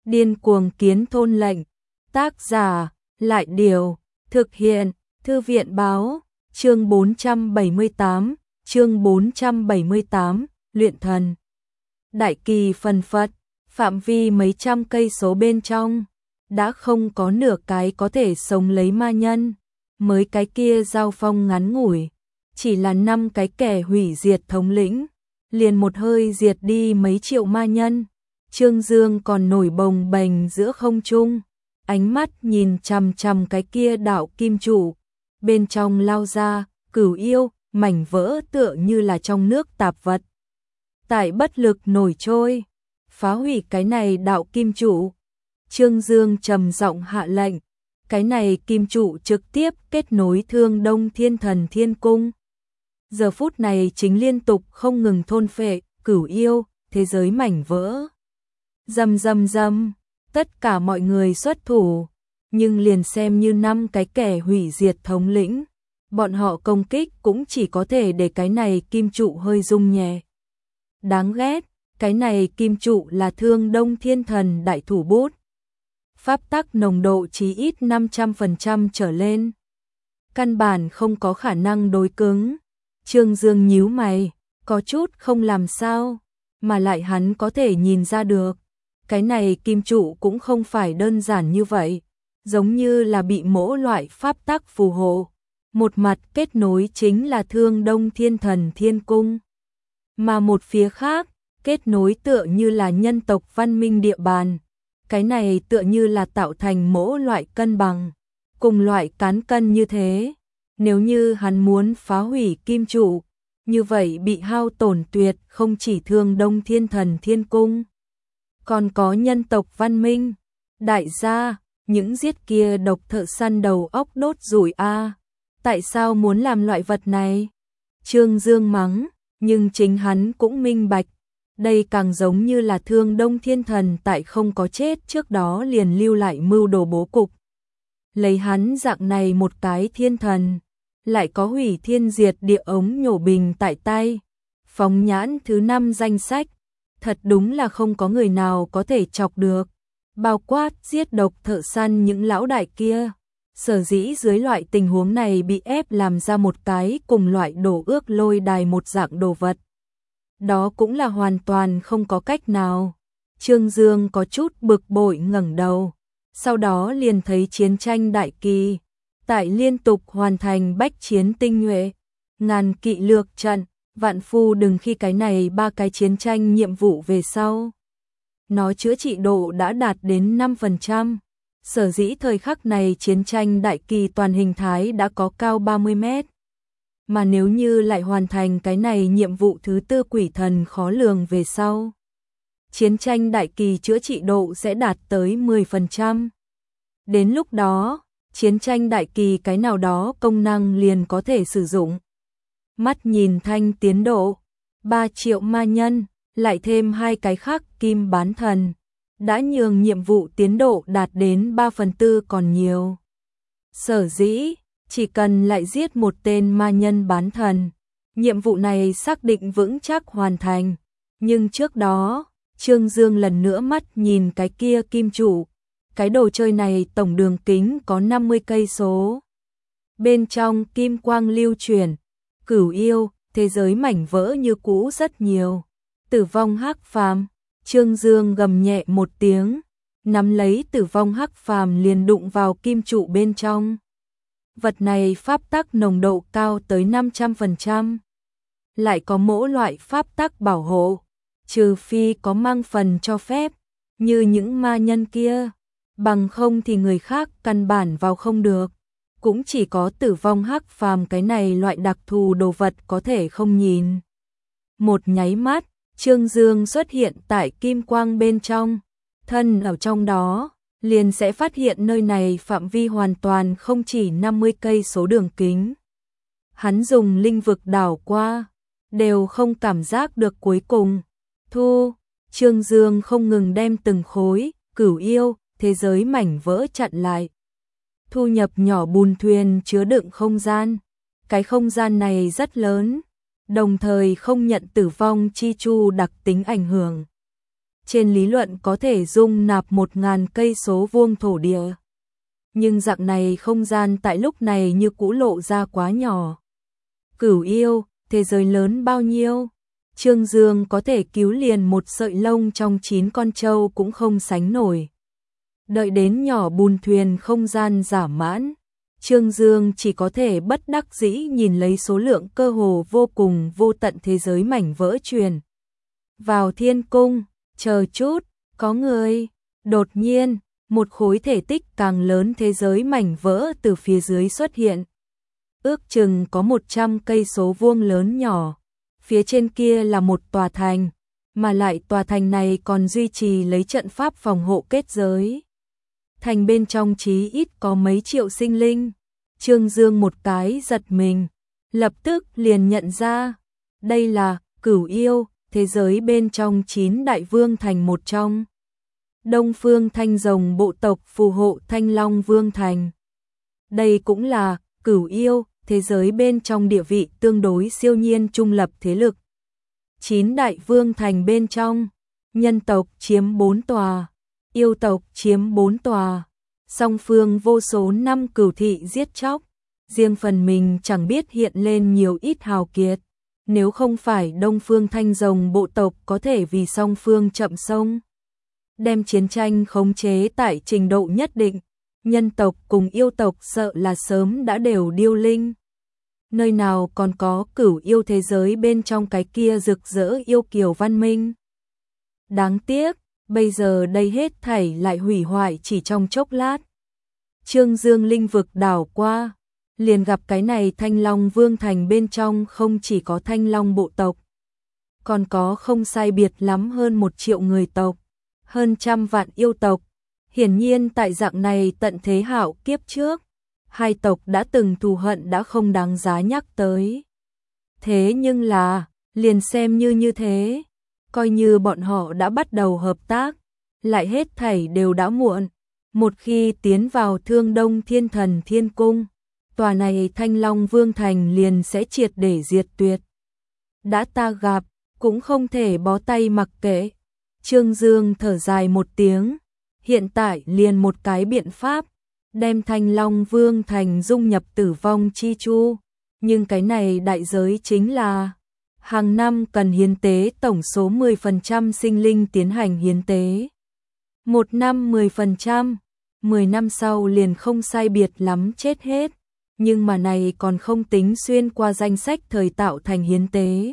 Điên cuồng kiến thôn lệnh. Tác giả, Lại Điều. Thực hiện, Thư viện Báo. Chương 478, Luyện Thần. Đại kỳ phần phật, phạm vi mấy trăm cây số bên trong, đã không có nửa cái có thể sống lấy ma nhân. Mới cái kia giao phong ngắn ngủi, chỉ là 5 cái kẻ hủy diệt thống lĩnh, liền một hơi diệt đi mấy triệu ma nhân. Trương Dương còn nổi bồng bềnh giữa không trung, ánh mắt nhìn chằm chằm cái kia đạo kim trụ, bên trong lao ra cửu yêu, mảnh vỡ tựa như là trong nước tạp vật. Tại bất lực nổi trôi, phá hủy cái này đạo kim trụ. Trương Dương trầm giọng hạ lệnh, cái này kim trụ trực tiếp kết nối Thương Đông Thiên Thần Thiên Cung. Giờ phút này chính liên tục không ngừng thôn phệ cửu yêu, thế giới mảnh vỡ. Rầm rầm rầm, tất cả mọi người xuất thủ, nhưng liền xem như 5 cái kẻ hủy diệt thống lĩnh, bọn họ công kích cũng chỉ có thể để cái này kim trụ hơi rung nhẹ. Đáng ghét, cái này kim trụ là Thương Đông Thiên Thần đại thủ bút. Pháp tắc nồng độ chí ít 500% trở lên. Căn bản không có khả năng đối cứng. Trương Dương nhíu mày, có chút không làm sao, mà lại hắn có thể nhìn ra được. Cái này kim trụ cũng không phải đơn giản như vậy, giống như là bị mỗi loại pháp tắc phù hộ. Một mặt kết nối chính là Thương Đông Thiên Thần Thiên Cung, mà một phía khác, kết nối tựa như là nhân tộc văn minh địa bàn. Cái này tựa như là tạo thành mỗi loại cân bằng, cùng loại cán cân như thế. Nếu như hắn muốn phá hủy kim trụ, như vậy bị hao tổn tuyệt không chỉ Thương Đông Thiên Thần Thiên Cung, còn có nhân tộc văn minh. Đại gia, những giết kia độc thợ săn đầu óc đốt rủi a, tại sao muốn làm loại vật này? Trương Dương mắng, nhưng chính hắn cũng minh bạch, đây càng giống như là Thương Đông Thiên Thần tại không có chết trước đó liền lưu lại mưu đồ bố cục. Lấy hắn dạng này một cái thiên thần, lại có hủy thiên diệt địa ống nhổ bình tại tay, phóng nhãn thứ 5 danh sách, thật đúng là không có người nào có thể chọc được, bao quát giết độc thợ săn những lão đại kia. Sở dĩ dưới loại tình huống này bị ép làm ra một cái cùng loại đổ ước lôi đài một dạng đồ vật, đó cũng là hoàn toàn không có cách nào. Trương Dương có chút bực bội ngẩng đầu, sau đó liền thấy chiến tranh đại kỳ, tại liên tục hoàn thành bách chiến tinh nhuệ, ngàn kỵ lược trận, vạn phu đừng khi cái này 3 cái chiến tranh nhiệm vụ về sau. Nó chữa trị độ đã đạt đến 5%. Sở dĩ thời khắc này chiến tranh đại kỳ toàn hình thái đã có cao 30 mét. Mà nếu như lại hoàn thành cái này nhiệm vụ thứ 4 quỷ thần khó lường về sau, chiến tranh đại kỳ chữa trị độ sẽ đạt tới 10%. Đến lúc đó, chiến tranh đại kỳ cái nào đó công năng liền có thể sử dụng. Mắt nhìn thanh tiến độ, 3 triệu ma nhân, lại thêm 2 cái khác kim bán thần, đã nhường nhiệm vụ tiến độ đạt đến 3/4 còn nhiều. Sở dĩ, chỉ cần lại giết một tên ma nhân bán thần, nhiệm vụ này xác định vững chắc hoàn thành. Nhưng trước đó, Trương Dương lần nữa mắt nhìn cái kia kim trụ, cái đồ chơi này tổng đường kính có 50 cây số. Bên trong kim quang lưu chuyển, cửu yêu, thế giới mảnh vỡ như cũ rất nhiều. Tử vong hắc phàm, Trương Dương gầm nhẹ một tiếng, nắm lấy tử vong hắc phàm liền đụng vào kim trụ bên trong. Vật này pháp tắc nồng độ cao tới 500%, lại có mỗi loại pháp tắc bảo hộ, trừ phi có mang phần cho phép, như những ma nhân kia, bằng không thì người khác căn bản vào không được. Cũng chỉ có tử vong hắc phàm cái này loại đặc thù đồ vật có thể không nhìn. Một nháy mắt, Trương Dương xuất hiện tại kim quang bên trong, thân ở trong đó, liền sẽ phát hiện nơi này phạm vi hoàn toàn không chỉ 50 cây số đường kính. Hắn dùng linh vực đảo qua, đều không cảm giác được cuối cùng. Trương Dương không ngừng đem từng khối, cửu yêu, thế giới mảnh vỡ chặn lại. Thu nhập nhỏ bùn thuyền chứa đựng không gian. Cái không gian này rất lớn, đồng thời không nhận tử vong chi chu đặc tính ảnh hưởng. trên lý luận có thể dung nạp 1000 cây số vuông thổ địa. Nhưng dạng này không gian tại lúc này như cũ lộ ra quá nhỏ. Cửu yêu, thế giới lớn bao nhiêu? Trương Dương có thể cứu liền một sợi lông trong 9 con trâu cũng không sánh nổi. Đợi đến nhỏ bùn thuyền không gian giả mãn, Trương Dương chỉ có thể bất đắc dĩ nhìn lấy số lượng cơ hồ vô cùng vô tận thế giới mảnh vỡ truyền vào thiên cung. Chờ chút, có người. Đột nhiên, một khối thể tích càng lớn thế giới mảnh vỡ từ phía dưới xuất hiện. Ước chừng có 100 cây số vuông lớn nhỏ. Phía trên kia là một tòa thành, mà lại tòa thành này còn duy trì lấy trận pháp phòng hộ kết giới. Thành bên trong chí ít có mấy triệu sinh linh. Trương Dương một cái giật mình, lập tức liền nhận ra, đây là Cửu Yêu, thế giới bên trong 9 đại vương thành một trong. Đông Phương Thanh Rồng bộ tộc phù hộ Thanh Long Vương thành. Đây cũng là Cửu Yêu, thế giới bên trong địa vị tương đối siêu nhiên trung lập thế lực. 9 đại vương thành bên trong, nhân tộc chiếm 4 tòa, yêu tộc chiếm 4 tòa. Song phương vô số năm cửu thị giết chóc, riêng phần mình chẳng biết hiện lên nhiều ít hào kiệt. Nếu không phải Đông Phương Thanh Rồng bộ tộc có thể vì song phương chậm sông, đem chiến tranh khống chế tại trình độ nhất định, nhân tộc cùng yêu tộc sợ là sớm đã đều điêu linh. Nơi nào còn có Cửu Yêu thế giới bên trong cái kia rực rỡ yêu kiều văn minh. Đáng tiếc, bây giờ đây hết thảy lại hủy hoại chỉ trong chốc lát. Trương Dương linh vực đảo qua, liền gặp cái này Thanh Long Vương thành bên trong không chỉ có Thanh Long bộ tộc, còn có không sai biệt lắm hơn 1 triệu người tộc, hơn 100 vạn yêu tộc. Hiển nhiên tại dạng này tận thế hạo kiếp trước, hai tộc đã từng thù hận đã không đáng giá nhắc tới. Thế nhưng là, liền xem như thế, coi như bọn họ đã bắt đầu hợp tác, lại hết thảy đều đã muộn. Một khi tiến vào Thương Đông Thiên Thần Thiên Cung, tòa này Thanh Long Vương thành liền sẽ triệt để diệt tuyệt. Đã ta gặp, cũng không thể bó tay mặc kệ. Trương Dương thở dài một tiếng, hiện tại liền một cái biện pháp, đem Thanh Long Vương thành dung nhập Tử Vong Chi Chu. Nhưng cái này đại giới chính là hàng năm cần hiến tế tổng số 10% sinh linh tiến hành hiến tế. Một năm 10%, 10 năm sau liền không sai biệt lắm chết hết. Nhưng mà này còn không tính xuyên qua danh sách thời tạo thành hiến tế.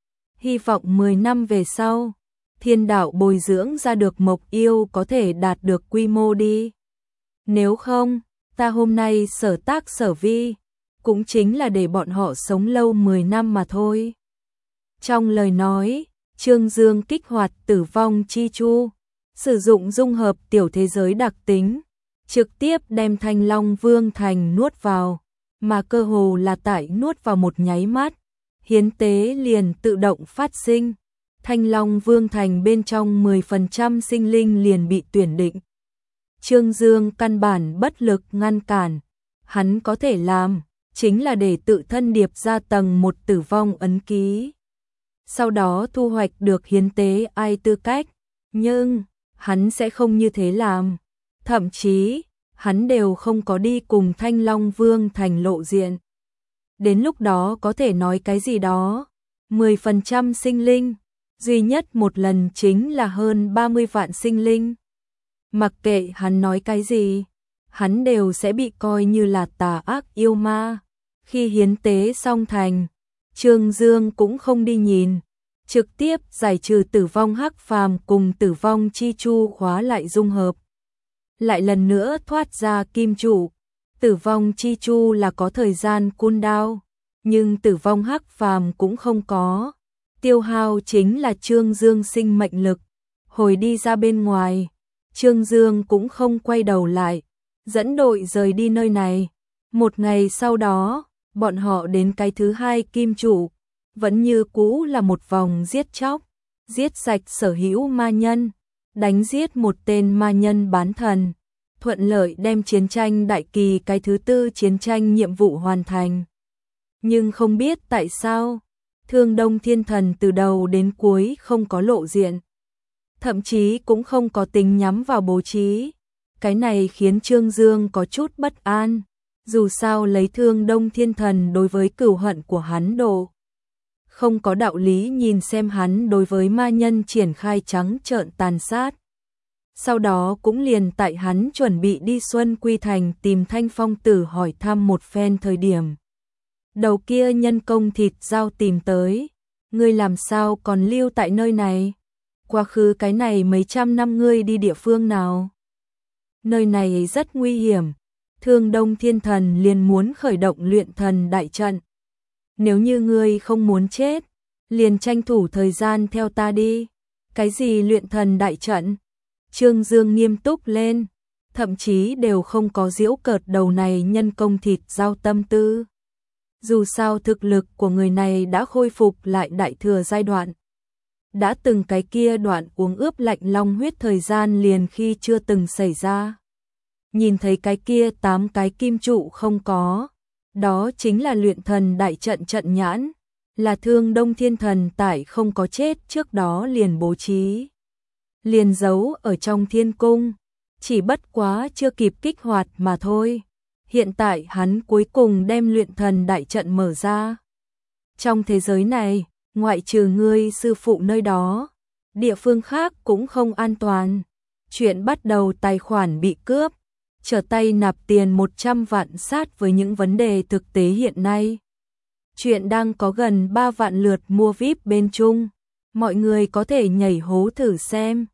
Hy vọng 10 năm về sau, thiên đạo bồi dưỡng ra được mộc yêu có thể đạt được quy mô đi. Nếu không, ta hôm nay sở tác sở vi, cũng chính là để bọn họ sống lâu 10 năm mà thôi. Trong lời nói, Trương Dương kích hoạt Tử Vong Chi Chu, sử dụng dung hợp tiểu thế giới đặc tính, trực tiếp đem Thanh Long Vương thành nuốt vào, mà cơ hồ là tại nuốt vào một nháy mắt, hiến tế liền tự động phát sinh. Thanh Long Vương thành bên trong 10% sinh linh liền bị tuyển định. Trương Dương căn bản bất lực ngăn cản, hắn có thể làm chính là để tự thân điệp ra tầng 1 tử vong ấn ký. Sau đó thu hoạch được hiến tế ai tư cách, nhưng hắn sẽ không như thế làm. Thậm chí, hắn đều không có đi cùng Thanh Long Vương thành lộ diện. Đến lúc đó có thể nói cái gì đó, 10% sinh linh, duy nhất một lần chính là hơn 30 vạn sinh linh. Mặc kệ hắn nói cái gì, hắn đều sẽ bị coi như là tà ác yêu ma. Khi hiến tế xong thành, Trương Dương cũng không đi nhìn, trực tiếp giải trừ Tử Vong Hắc Phàm cùng Tử Vong Chi Chu khóa lại dung hợp. Lại lần nữa thoát ra kim trụ. Tử Vong Chi Chu là có thời gian cooldown, nhưng Tử Vong Hắc Phàm cũng không có. Tiêu hao chính là Trương Dương sinh mệnh lực. Hồi đi ra bên ngoài, Trương Dương cũng không quay đầu lại, dẫn đội rời đi nơi này. Một ngày sau đó, bọn họ đến cái thứ 2 kim trụ, vẫn như cũ là một vòng giết chóc, giết sạch sở hữu ma nhân, đánh giết một tên ma nhân bán thần, thuận lợi đem chiến tranh đại kỳ cái thứ 4 chiến tranh nhiệm vụ hoàn thành. Nhưng không biết tại sao, Thương Đông Thiên Thần từ đầu đến cuối không có lộ diện. thậm chí cũng không có tính nhắm vào bố trí. Cái này khiến Trương Dương có chút bất an, dù sao lấy Thương Đông Thiên Thần đối với cừu hận của hắn độ. Không có đạo lý nhìn xem hắn đối với ma nhân triển khai trắng trợn tàn sát. Sau đó cũng liền tại hắn chuẩn bị đi Xuân Quy Thành tìm Thanh Phong Tử hỏi thăm một phen thời điểm. Đầu kia nhân công thịt dao tìm tới, ngươi làm sao còn lưu tại nơi này? Quá khứ cái này mấy trăm năm ngươi đi địa phương nào? Nơi này rất nguy hiểm, Thương Đông Thiên Thần liền muốn khởi động luyện thần đại trận. Nếu như ngươi không muốn chết, liền tranh thủ thời gian theo ta đi. Cái gì luyện thần đại trận? Trương Dương nghiêm túc lên, thậm chí đều không có giễu cợt đầu này nhân công thịt dao tâm tư. Dù sao thực lực của người này đã khôi phục lại đại thừa giai đoạn. Đã từng cái kia đoạn uống ướp lạnh long huyết thời gian liền khi chưa từng xảy ra. Nhìn thấy cái kia 8 cái kim trụ không có, đó chính là luyện thần đại trận trận nhãn, là Thương Đông Thiên Thần tại không có chết trước đó liền bố trí. Liền giấu ở trong thiên cung, chỉ bất quá chưa kịp kích hoạt mà thôi. Hiện tại hắn cuối cùng đem luyện thần đại trận mở ra. Trong thế giới này, ngoại trừ ngươi sư phụ nơi đó, địa phương khác cũng không an toàn. Chuyện bắt đầu tài khoản bị cướp, trở tay nạp tiền 100 vạn sát với những vấn đề thực tế hiện nay. Chuyện đang có gần 3 vạn lượt mua VIP bên chung, mọi người có thể nhảy hố thử xem.